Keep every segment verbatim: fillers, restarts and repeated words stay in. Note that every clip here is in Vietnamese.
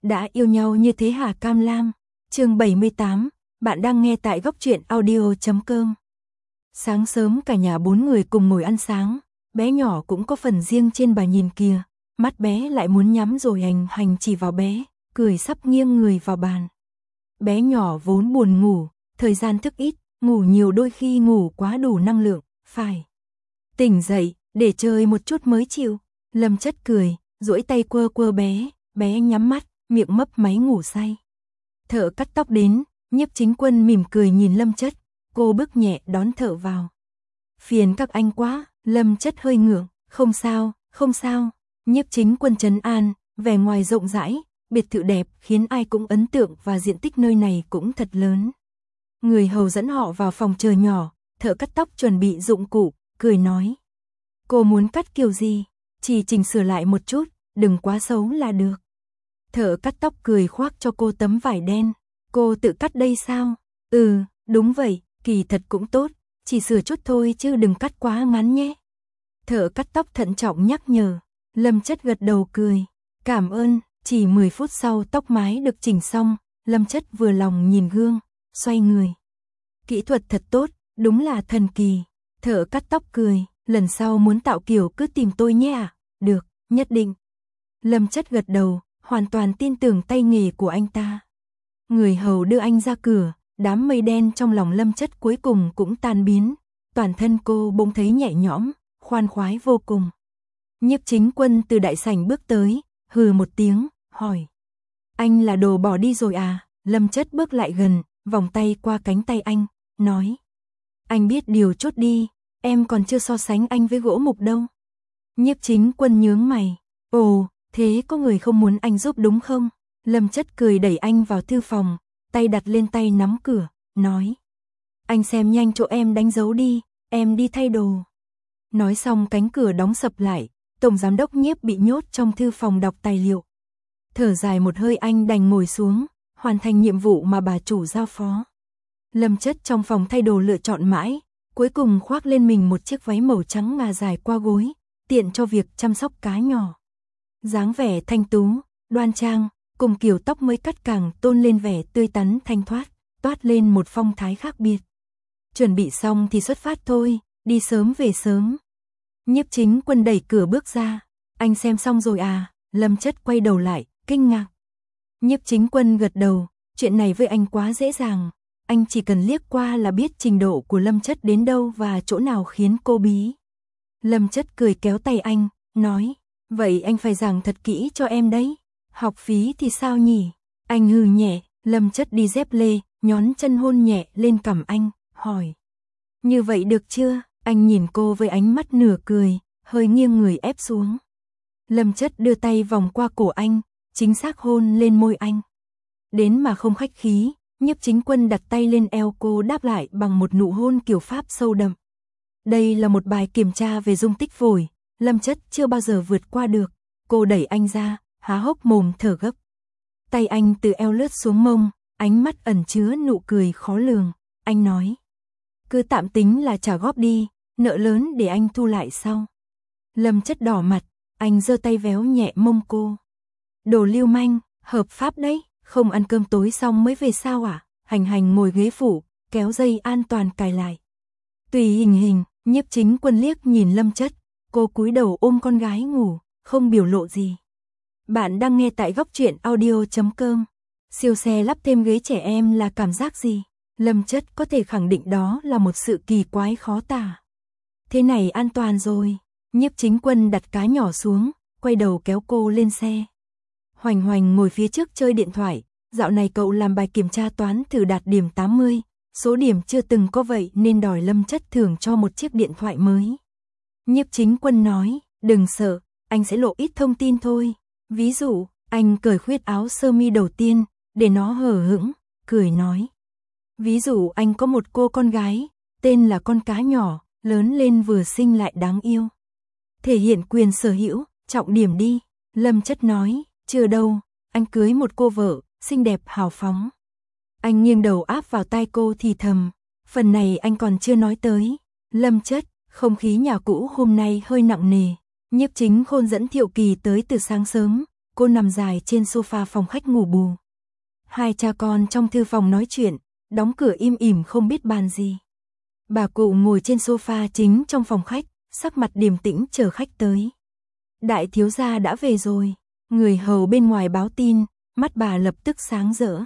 Đã yêu nhau như thế hả Cam Lam? Chương bảy mươi tám, bạn đang nghe tại góc truyện audio chấm com. Sáng sớm cả nhà bốn người cùng ngồi ăn sáng, bé nhỏ cũng có phần riêng trên bà nhìn kìa, mắt bé lại muốn nhắm rồi hành hành chỉ vào bé, cười sắp nghiêng người vào bàn. Bé nhỏ vốn buồn ngủ, thời gian thức ít, ngủ nhiều đôi khi ngủ quá đủ năng lượng, phải tỉnh dậy để chơi một chút mới chịu. Lâm Chất cười, duỗi tay quơ quơ bé, bé nhắm mắt, miệng mấp máy ngủ say. Thợ cắt tóc đến, Nhiếp Chính Quân mỉm cười nhìn Lâm Chất, cô bước nhẹ đón thợ vào. Phiền các anh quá, Lâm Chất hơi ngượng, không sao, không sao. Nhiếp Chính Quân trấn an, vẻ ngoài rộng rãi, biệt thự đẹp khiến ai cũng ấn tượng và diện tích nơi này cũng thật lớn. Người hầu dẫn họ vào phòng chờ nhỏ, thợ cắt tóc chuẩn bị dụng cụ, cười nói. Cô muốn cắt kiểu gì? Chỉ chỉnh sửa lại một chút, đừng quá xấu là được. Thợ cắt tóc cười khoác cho cô tấm vải đen. Cô tự cắt đây sao? Ừ, đúng vậy, kỳ thật cũng tốt, chỉ sửa chút thôi chứ đừng cắt quá ngắn nhé. Thợ cắt tóc thận trọng nhắc nhở. Lâm Chất gật đầu cười. Cảm ơn, chỉ mười phút sau tóc mái được chỉnh xong, Lâm Chất vừa lòng nhìn gương, xoay người. Kỹ thuật thật tốt, đúng là thần kỳ. Thợ cắt tóc cười, lần sau muốn tạo kiểu cứ tìm tôi nhé à? Được, nhất định. Lâm Chất gật đầu, hoàn toàn tin tưởng tay nghề của anh ta. Người hầu đưa anh ra cửa, đám mây đen trong lòng Lâm Chất cuối cùng cũng tan biến, toàn thân cô bỗng thấy nhẹ nhõm, khoan khoái vô cùng. Nhiếp Chính Quân từ đại sảnh bước tới, hừ một tiếng, hỏi. Anh là đồ bỏ đi rồi à? Lâm Chất bước lại gần, vòng tay qua cánh tay anh, nói. Anh biết điều chút đi, em còn chưa so sánh anh với gỗ mục đâu. Nhiếp Chính Quân nhướng mày. Ồ, thế có người không muốn anh giúp đúng không? Lâm Chất cười đẩy anh vào thư phòng, tay đặt lên tay nắm cửa, nói. Anh xem nhanh chỗ em đánh dấu đi, em đi thay đồ. Nói xong cánh cửa đóng sập lại, Tổng Giám đốc Nhiếp bị nhốt trong thư phòng đọc tài liệu. Thở dài một hơi anh đành ngồi xuống, hoàn thành nhiệm vụ mà bà chủ giao phó. Lâm Chất trong phòng thay đồ lựa chọn mãi, cuối cùng khoác lên mình một chiếc váy màu trắng ngà dài qua gối, tiện cho việc chăm sóc cá nhỏ. Dáng vẻ thanh tú, đoan trang, cùng kiểu tóc mới cắt càng tôn lên vẻ tươi tắn thanh thoát, toát lên một phong thái khác biệt. Chuẩn bị xong thì xuất phát thôi, đi sớm về sớm. Nhiếp Chính Quân đẩy cửa bước ra. Anh xem xong rồi à? Lâm Chất quay đầu lại, kinh ngạc. Nhiếp Chính Quân gật đầu, chuyện này với anh quá dễ dàng. Anh chỉ cần liếc qua là biết trình độ của Lâm Chất đến đâu và chỗ nào khiến cô bí. Lâm Chất cười kéo tay anh, nói. Vậy anh phải giảng thật kỹ cho em đấy. Học phí thì sao nhỉ? Anh hừ nhẹ, Lâm Chất đi dép lê, nhón chân hôn nhẹ lên cằm anh, hỏi. Như vậy được chưa? Anh nhìn cô với ánh mắt nửa cười, hơi nghiêng người ép xuống. Lâm Chất đưa tay vòng qua cổ anh, chính xác hôn lên môi anh. Đến mà không khách khí, Nhiếp Chính Quân đặt tay lên eo cô đáp lại bằng một nụ hôn kiểu Pháp sâu đậm. Đây là một bài kiểm tra về dung tích phổi, Lâm Chất chưa bao giờ vượt qua được. Cô đẩy anh ra, há hốc mồm thở gấp. Tay anh từ eo lướt xuống mông, ánh mắt ẩn chứa nụ cười khó lường. Anh nói. Cứ tạm tính là trả góp đi, nợ lớn để anh thu lại sau. Lâm Chất đỏ mặt, anh giơ tay véo nhẹ mông cô. Đồ lưu manh, hợp pháp đấy, không ăn cơm tối xong mới về sao à? Hành hành ngồi ghế phụ, kéo dây an toàn cài lại. Tùy hình hình, Nhiếp Chính Quân liếc nhìn Lâm Chất, cô cúi đầu ôm con gái ngủ, không biểu lộ gì. Bạn đang nghe tại góc truyện audio chấm com. Siêu xe lắp thêm ghế trẻ em là cảm giác gì? Lâm Chất có thể khẳng định đó là một sự kỳ quái khó tả. Thế này an toàn rồi. Nhiếp Chính Quân đặt cá nhỏ xuống, quay đầu kéo cô lên xe. Hoành Hoành ngồi phía trước chơi điện thoại. Dạo này cậu làm bài kiểm tra toán thử đạt điểm tám mươi. Số điểm chưa từng có vậy nên đòi Lâm Chất thưởng cho một chiếc điện thoại mới. Nhiếp Chính Quân nói, đừng sợ, anh sẽ lộ ít thông tin thôi. Ví dụ, anh cởi khuyết áo sơ mi đầu tiên, để nó hở hững, cười nói. Ví dụ anh có một cô con gái, tên là con cá nhỏ, lớn lên vừa xinh lại đáng yêu. Thể hiện quyền sở hữu, trọng điểm đi. Lâm Chất nói, chưa đâu, anh cưới một cô vợ, xinh đẹp hào phóng. Anh nghiêng đầu áp vào tai cô thì thầm, phần này anh còn chưa nói tới. Lâm Chất, không khí nhà cũ hôm nay hơi nặng nề. Nhiếp Chính Khôn dẫn Thiệu Kỳ tới từ sáng sớm, cô nằm dài trên sofa phòng khách ngủ bù. Hai cha con trong thư phòng nói chuyện, đóng cửa im ỉm không biết bàn gì. Bà cụ ngồi trên sofa chính trong phòng khách, sắc mặt điềm tĩnh chờ khách tới. Đại thiếu gia đã về rồi, người hầu bên ngoài báo tin, mắt bà lập tức sáng rỡ.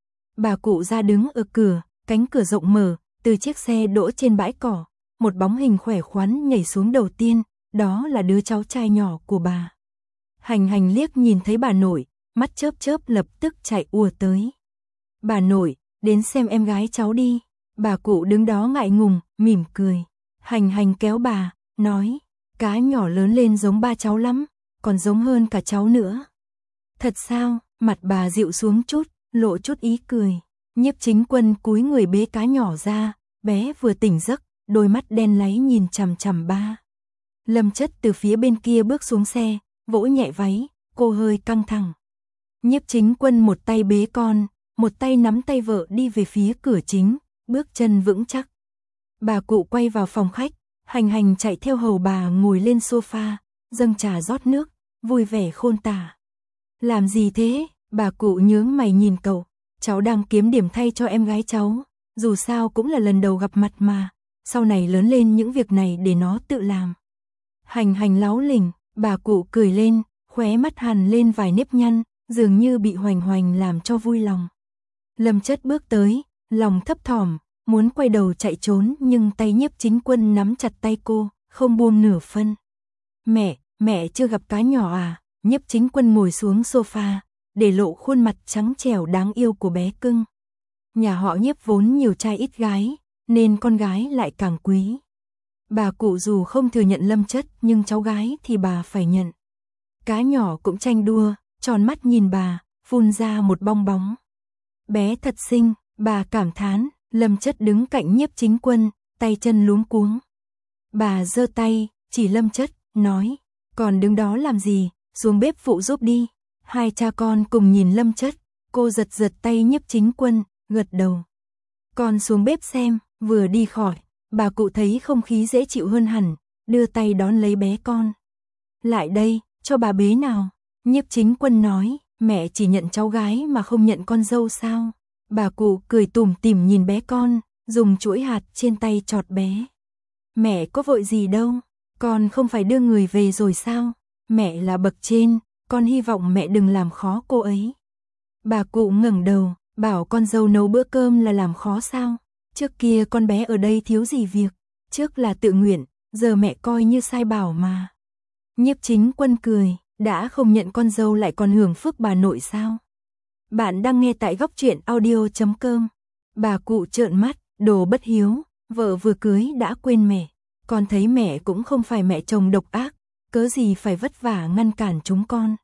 Bà cụ ra đứng ở cửa, cánh cửa rộng mở, từ chiếc xe đỗ trên bãi cỏ, một bóng hình khỏe khoắn nhảy xuống đầu tiên, đó là đứa cháu trai nhỏ của bà. Hành Hành liếc nhìn thấy bà nội, mắt chớp chớp lập tức chạy ùa tới. Bà nội, đến xem em gái cháu đi. Bà cụ đứng đó ngại ngùng, mỉm cười. Hành Hành kéo bà, nói, cá nhỏ lớn lên giống ba cháu lắm, còn giống hơn cả cháu nữa. Thật sao? Mặt bà dịu xuống chút, lộ chút ý cười. Nhiếp Chính Quân cúi người bế cá nhỏ ra, bé vừa tỉnh giấc, đôi mắt đen láy nhìn chằm chằm ba. Lâm Chất từ phía bên kia bước xuống xe, vỗ nhẹ váy, cô hơi căng thẳng. Nhiếp Chính Quân một tay bế con, một tay nắm tay vợ đi về phía cửa chính, bước chân vững chắc. Bà cụ quay vào phòng khách, Hành Hành chạy theo hầu bà ngồi lên sofa, dâng trà rót nước, vui vẻ khôn tả. Làm gì thế? Bà cụ nhướng mày nhìn cậu. Cháu đang kiếm điểm thay cho em gái cháu, dù sao cũng là lần đầu gặp mặt mà, sau này lớn lên những việc này để nó tự làm. Hành Hành láu lỉnh, bà cụ cười lên, khóe mắt hằn lên vài nếp nhăn, dường như bị Hoành Hoành làm cho vui lòng. Lâm Chất bước tới, lòng thấp thỏm, muốn quay đầu chạy trốn nhưng tay Nhiếp Chính Quân nắm chặt tay cô, không buông nửa phân. Mẹ, mẹ chưa gặp cá nhỏ à? Nhiếp Chính Quân ngồi xuống sofa, để lộ khuôn mặt trắng trẻo đáng yêu của bé cưng. Nhà họ Nhiếp vốn nhiều trai ít gái, nên con gái lại càng quý. Bà cụ dù không thừa nhận Lâm Chất nhưng cháu gái thì bà phải nhận. Cá nhỏ cũng tranh đua, tròn mắt nhìn bà, phun ra một bong bóng. Bé thật xinh, bà cảm thán. Lâm Chất đứng cạnh Nhiếp Chính Quân, tay chân luống cuống. Bà giơ tay, chỉ Lâm Chất, nói, còn đứng đó làm gì, xuống bếp phụ giúp đi. Hai cha con cùng nhìn Lâm Chất, cô giật giật tay Nhiếp Chính Quân, gật đầu. Con xuống bếp xem, vừa đi khỏi, bà cụ thấy không khí dễ chịu hơn hẳn, đưa tay đón lấy bé con. Lại đây, cho bà bế nào. Nhiếp Chính Quân nói, mẹ chỉ nhận cháu gái mà không nhận con dâu sao? Bà cụ cười tủm tỉm nhìn bé con, dùng chuỗi hạt trên tay chọt bé. Mẹ có vội gì đâu, con không phải đưa người về rồi sao? Mẹ là bậc trên, con hy vọng mẹ đừng làm khó cô ấy. Bà cụ ngẩng đầu, bảo con dâu nấu bữa cơm là làm khó sao? Trước kia con bé ở đây thiếu gì việc, trước là tự nguyện, giờ mẹ coi như sai bảo mà. Nhiếp Chính Quân cười, đã không nhận con dâu lại còn hưởng phước bà nội sao? Bạn đang nghe tại góc truyện audio chấm com. Bà cụ trợn mắt, đồ bất hiếu, vợ vừa cưới đã quên mẹ. Con thấy mẹ cũng không phải mẹ chồng độc ác, cớ gì phải vất vả ngăn cản chúng con.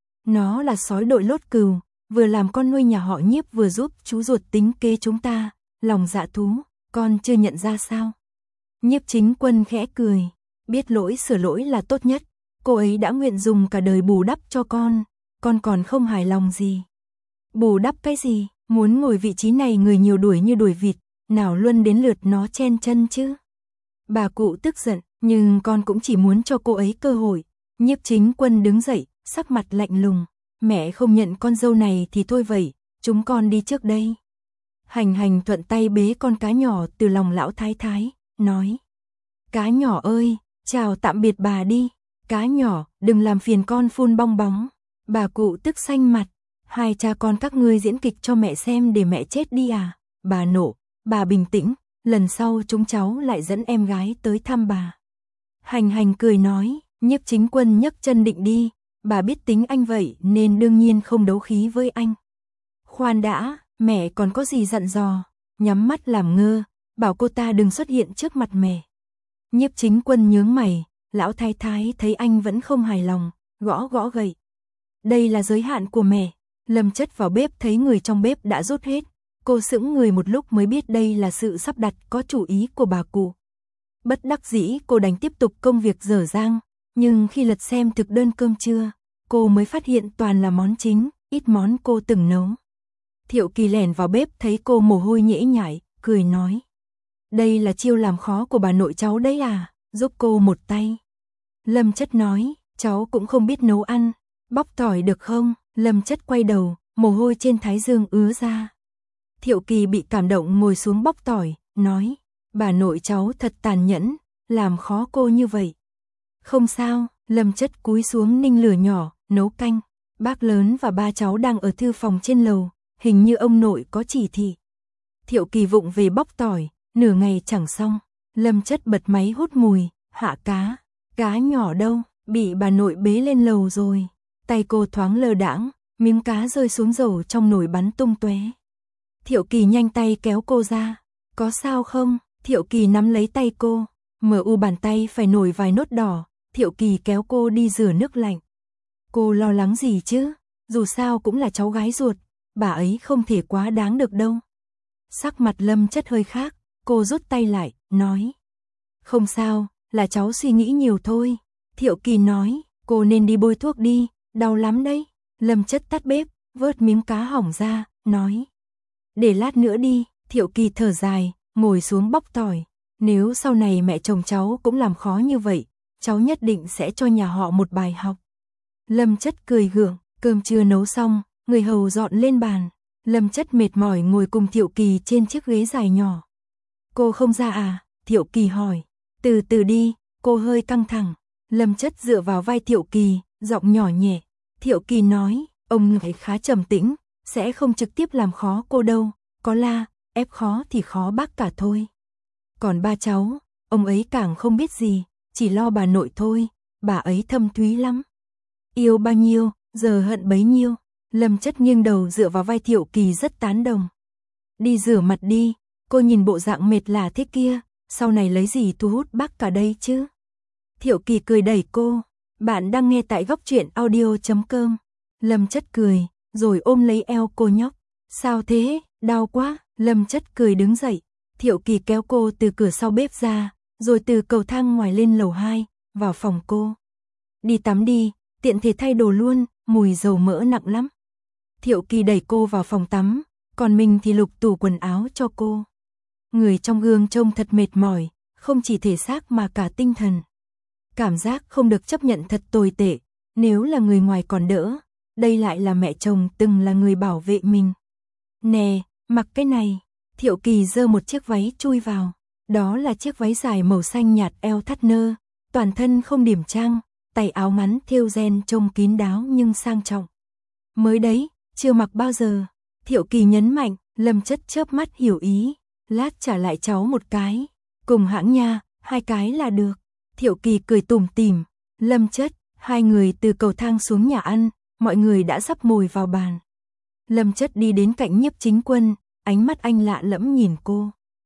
Nó là sói đội lốt cừu, vừa làm con nuôi nhà họ Nhiếp vừa giúp chú ruột tính kế chúng ta, lòng dạ thú, con chưa nhận ra sao? Nhiếp Chính Quân khẽ cười, biết lỗi sửa lỗi là tốt nhất, cô ấy đã nguyện dùng cả đời bù đắp cho con, con còn không hài lòng gì. Bù đắp cái gì, muốn ngồi vị trí này người nhiều đuổi như đuổi vịt, nào luân đến lượt nó chen chân chứ. Bà cụ tức giận, nhưng con cũng chỉ muốn cho cô ấy cơ hội. Nhiếp Chính Quân đứng dậy, sắc mặt lạnh lùng, mẹ không nhận con dâu này thì thôi vậy, chúng con đi trước đây. Hành Hành thuận tay bế con cá nhỏ từ lòng lão thái thái, nói. Cá nhỏ ơi, chào tạm biệt bà đi, cá nhỏ, đừng làm phiền con phun bong bóng. Bà cụ tức xanh mặt, hai cha con các ngươi diễn kịch cho mẹ xem để mẹ chết đi à? Bà nộ, bà bình tĩnh, lần sau chúng cháu lại dẫn em gái tới thăm bà. Hành Hành cười nói, Nhiếp Chính Quân nhấc chân định đi, bà biết tính anh vậy nên đương nhiên không đấu khí với anh. Khoan đã, mẹ còn có gì dặn dò, nhắm mắt làm ngơ, bảo cô ta đừng xuất hiện trước mặt mẹ. Nhiếp Chính Quân nhướng mày, lão thái thái thấy anh vẫn không hài lòng, gõ gõ gậy. Đây là giới hạn của mẹ. Lâm Chất vào bếp thấy người trong bếp đã rút hết, cô sững người một lúc mới biết đây là sự sắp đặt có chủ ý của bà cụ. Bất đắc dĩ cô đành tiếp tục công việc dở dang, nhưng khi lật xem thực đơn cơm trưa, cô mới phát hiện toàn là món chính, ít món cô từng nấu. Thiệu Kỳ lẻn vào bếp thấy cô mồ hôi nhễ nhại, cười nói. Đây là chiêu làm khó của bà nội cháu đấy à, giúp cô một tay. Lâm Chất nói, cháu cũng không biết nấu ăn. Bóc tỏi được không? Lâm Chất quay đầu, mồ hôi trên thái dương ứa ra. Thiệu Kỳ bị cảm động ngồi xuống bóc tỏi, nói, bà nội cháu thật tàn nhẫn, làm khó cô như vậy. Không sao, Lâm Chất cúi xuống ninh lửa nhỏ, nấu canh. Bác lớn và ba cháu đang ở thư phòng trên lầu, hình như ông nội có chỉ thị. Thiệu Kỳ vụng về bóc tỏi, nửa ngày chẳng xong. Lâm Chất bật máy hút mùi, hạ cá. Cá nhỏ đâu, bị bà nội bế lên lầu rồi. Tay cô thoáng lơ đãng, miếng cá rơi xuống dầu trong nồi bắn tung tóe. Thiệu Kỳ nhanh tay kéo cô ra. Có sao không? Thiệu Kỳ nắm lấy tay cô. Mờ u bàn tay phải nổi vài nốt đỏ. Thiệu Kỳ kéo cô đi rửa nước lạnh. Cô lo lắng gì chứ? Dù sao cũng là cháu gái ruột. Bà ấy không thể quá đáng được đâu. Sắc mặt Lâm Chất hơi khác. Cô rút tay lại, nói. Không sao, là cháu suy nghĩ nhiều thôi. Thiệu Kỳ nói, cô nên đi bôi thuốc đi, đau lắm đấy. Lâm Chất tắt bếp, vớt miếng cá hỏng ra, nói. Để lát nữa đi. Thiệu Kỳ thở dài, ngồi xuống bóc tỏi. Nếu sau này mẹ chồng cháu cũng làm khó như vậy, cháu nhất định sẽ cho nhà họ một bài học. Lâm Chất cười gượng, cơm trưa nấu xong, người hầu dọn lên bàn. Lâm Chất mệt mỏi ngồi cùng Thiệu Kỳ trên chiếc ghế dài nhỏ. Cô không ra à? Thiệu Kỳ hỏi. Từ từ đi, cô hơi căng thẳng. Lâm Chất dựa vào vai Thiệu Kỳ, giọng nhỏ nhẹ. Thiệu Kỳ nói, ông ấy khá trầm tĩnh, sẽ không trực tiếp làm khó cô đâu. Có la, ép khó thì khó bác cả thôi. Còn ba cháu, ông ấy càng không biết gì, chỉ lo bà nội thôi, bà ấy thâm thúy lắm. Yêu bao nhiêu, giờ hận bấy nhiêu. Lâm Chất nghiêng đầu dựa vào vai Thiệu Kỳ rất tán đồng. Đi rửa mặt đi, cô nhìn bộ dạng mệt lả thế kia, sau này lấy gì thu hút bác cả đây chứ? Thiệu Kỳ cười đẩy cô, bạn đang nghe tại góc truyện audio chấm com. Lâm Chất cười, rồi ôm lấy eo cô nhóc. Sao thế, đau quá. Lâm Chất cười đứng dậy. Thiệu Kỳ kéo cô từ cửa sau bếp ra, rồi từ cầu thang ngoài lên lầu hai, vào phòng cô. Đi tắm đi, tiện thể thay đồ luôn, mùi dầu mỡ nặng lắm. Thiệu Kỳ đẩy cô vào phòng tắm, còn mình thì lục tủ quần áo cho cô. Người trong gương trông thật mệt mỏi, không chỉ thể xác mà cả tinh thần. Cảm giác không được chấp nhận thật tồi tệ, nếu là người ngoài còn đỡ, đây lại là mẹ chồng từng là người bảo vệ mình. Nè, mặc cái này. Thiệu Kỳ giơ một chiếc váy chui vào. Đó là chiếc váy dài màu xanh nhạt eo thắt nơ, toàn thân không điểm trang, tay áo ngắn thêu ren trông kín đáo nhưng sang trọng. Mới đấy, chưa mặc bao giờ. Thiệu Kỳ nhấn mạnh. Lâm Chất chớp mắt hiểu ý. Lát trả lại cháu một cái. Cùng hãng nha, hai cái là được. Thiệu Kỳ cười tủm tỉm. Lâm Chất, hai người từ cầu thang xuống nhà ăn, mọi người đã sắp ngồi vào bàn. Lâm Chất đi đến cạnh Nhiếp Chính Quân, ánh mắt anh lạ lẫm nhìn cô.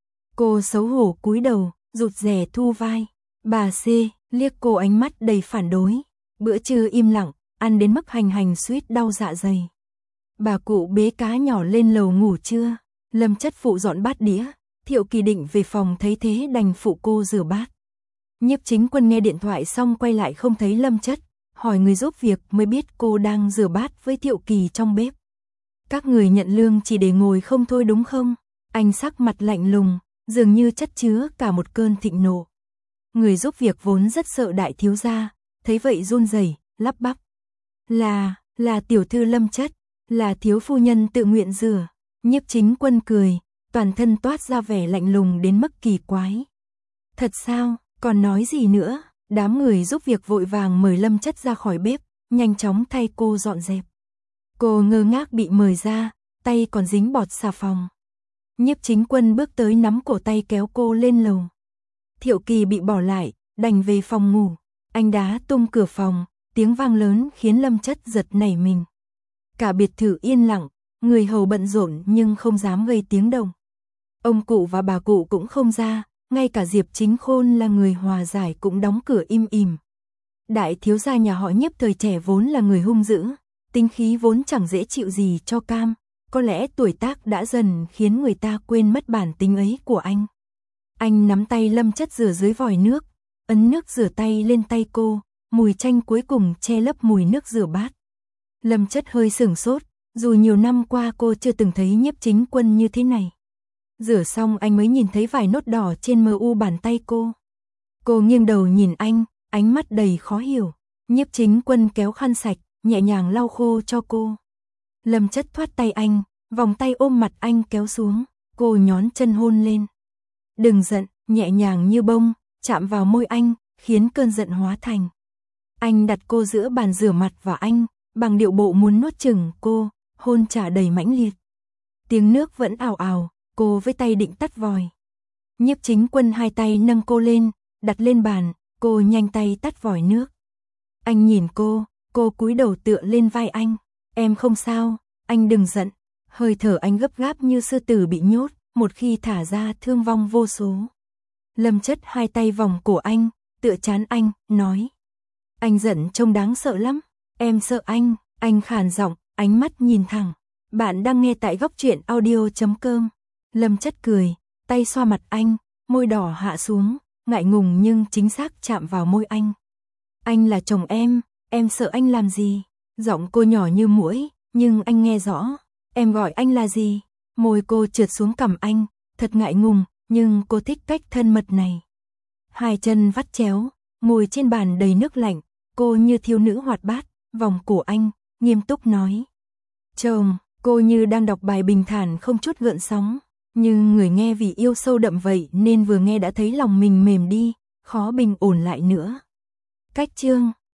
Cô xấu hổ cúi đầu, rụt rè thu vai. Bà C liếc cô ánh mắt đầy phản đối. Bữa trưa im lặng, ăn đến mức hành hành suýt đau dạ dày. Bà cụ bế cá nhỏ lên lầu ngủ trưa. Lâm Chất phụ dọn bát đĩa. Thiệu Kỳ định về phòng thấy thế đành phụ cô rửa bát. Nhiếp Chính Quân nghe điện thoại xong quay lại không thấy Lâm Chất, hỏi người giúp việc mới biết cô đang rửa bát với Thiệu Kỳ trong bếp. Các người nhận lương chỉ để ngồi không thôi đúng không? Anh sắc mặt lạnh lùng, dường như chất chứa cả một cơn thịnh nộ. Người giúp việc vốn rất sợ đại thiếu gia, thấy vậy run rẩy, lắp bắp. Là, là tiểu thư Lâm Chất, là thiếu phu nhân tự nguyện rửa. Nhiếp Chính Quân cười, toàn thân toát ra vẻ lạnh lùng đến mức kỳ quái. Thật sao, còn nói gì nữa? Đám người giúp việc vội vàng mời Lâm Chất ra khỏi bếp, nhanh chóng thay cô dọn dẹp. Cô ngơ ngác bị mời ra, tay còn dính bọt xà phòng. Nhiếp Chính Quân bước tới nắm cổ tay kéo cô lên lầu. Thiệu Kỳ bị bỏ lại, đành về phòng ngủ. Anh đá tung cửa phòng, tiếng vang lớn khiến Lâm Chất giật nảy mình. Cả biệt thự yên lặng, người hầu bận rộn nhưng không dám gây tiếng động. Ông cụ và bà cụ cũng không ra, ngay cả Diệp Chính Khôn là người hòa giải cũng đóng cửa im ỉm. Đại thiếu gia nhà họ Nhiếp thời trẻ vốn là người hung dữ, tính khí vốn chẳng dễ chịu gì cho cam, có lẽ tuổi tác đã dần khiến người ta quên mất bản tính ấy của anh. Anh nắm tay Lâm Chất rửa dưới vòi nước, ấn nước rửa tay lên tay cô, mùi chanh cuối cùng che lấp mùi nước rửa bát. Lâm Chất hơi sửng sốt, dù nhiều năm qua cô chưa từng thấy Nhiếp Chính Quân như thế này. Rửa xong anh mới nhìn thấy vài nốt đỏ trên mờ u bàn tay cô. Cô nghiêng đầu nhìn anh, ánh mắt đầy khó hiểu. Nhiếp Chính Quân kéo khăn sạch, nhẹ nhàng lau khô cho cô. Lâm Chất thoát tay anh, vòng tay ôm mặt anh kéo xuống, cô nhón chân hôn lên. Đừng giận, nhẹ nhàng như bông, chạm vào môi anh, khiến cơn giận hóa thành. Anh đặt cô giữa bàn rửa mặt và anh, bằng điệu bộ muốn nuốt chửng cô, hôn trả đầy mãnh liệt. Tiếng nước vẫn ào ào, cô với tay định tắt vòi. Nhiếp Chính Quân hai tay nâng cô lên, đặt lên bàn, cô nhanh tay tắt vòi nước. Anh nhìn cô, cô cúi đầu tựa lên vai anh. Em không sao, anh đừng giận. Hơi thở anh gấp gáp như sư tử bị nhốt, một khi thả ra thương vong vô số. Lâm Chất hai tay vòng cổ anh, tựa trán anh, nói. Anh giận trông đáng sợ lắm, em sợ anh, anh khàn giọng, ánh mắt nhìn thẳng. Bạn đang nghe tại góc truyện audio chấm com. Lâm Chất cười, tay xoa mặt anh, môi đỏ hạ xuống, ngại ngùng nhưng chính xác chạm vào môi anh. Anh là chồng em, em sợ anh làm gì? Giọng cô nhỏ như muỗi, nhưng anh nghe rõ. Em gọi anh là gì? Môi cô trượt xuống cằm anh, thật ngại ngùng, nhưng cô thích cách thân mật này. Hai chân vắt chéo, ngồi trên bàn đầy nước lạnh, cô như thiếu nữ hoạt bát, vòng cổ anh, nghiêm túc nói. Chồng, cô như đang đọc bài bình thản không chút gợn sóng, nhưng người nghe vì yêu sâu đậm vậy nên vừa nghe đã thấy lòng mình mềm đi, khó bình ổn lại nữa. Cách chương